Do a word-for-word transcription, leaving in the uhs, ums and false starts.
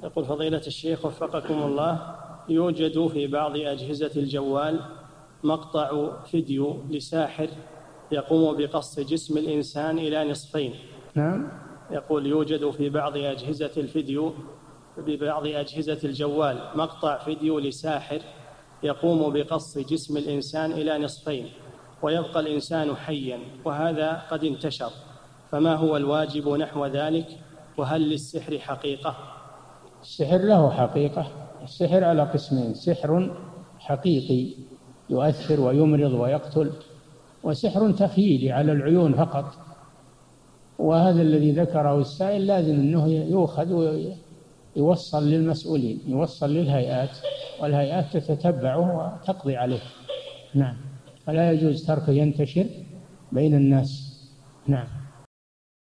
يقول فضيلة الشيخ وفقكم الله، يوجد في بعض أجهزة الجوال مقطع فيديو لساحر يقوم بقص جسم الإنسان إلى نصفين. نعم. يقول يوجد في بعض أجهزة الفيديو ببعض أجهزة الجوال مقطع فيديو لساحر يقوم بقص جسم الإنسان إلى نصفين ويبقى الإنسان حيا، وهذا قد انتشر، فما هو الواجب نحو ذلك؟ وهل للسحر حقيقة؟ السحر له حقيقة. السحر على قسمين: سحر حقيقي يؤثر ويمرض ويقتل، وسحر تخيلي على العيون فقط. وهذا الذي ذكره السائل لازم أنه يؤخذ ويوصل للمسؤولين، يوصل للهيئات، والهيئات تتتبعه وتقضي عليه. نعم. ولا يجوز تركه ينتشر بين الناس. نعم.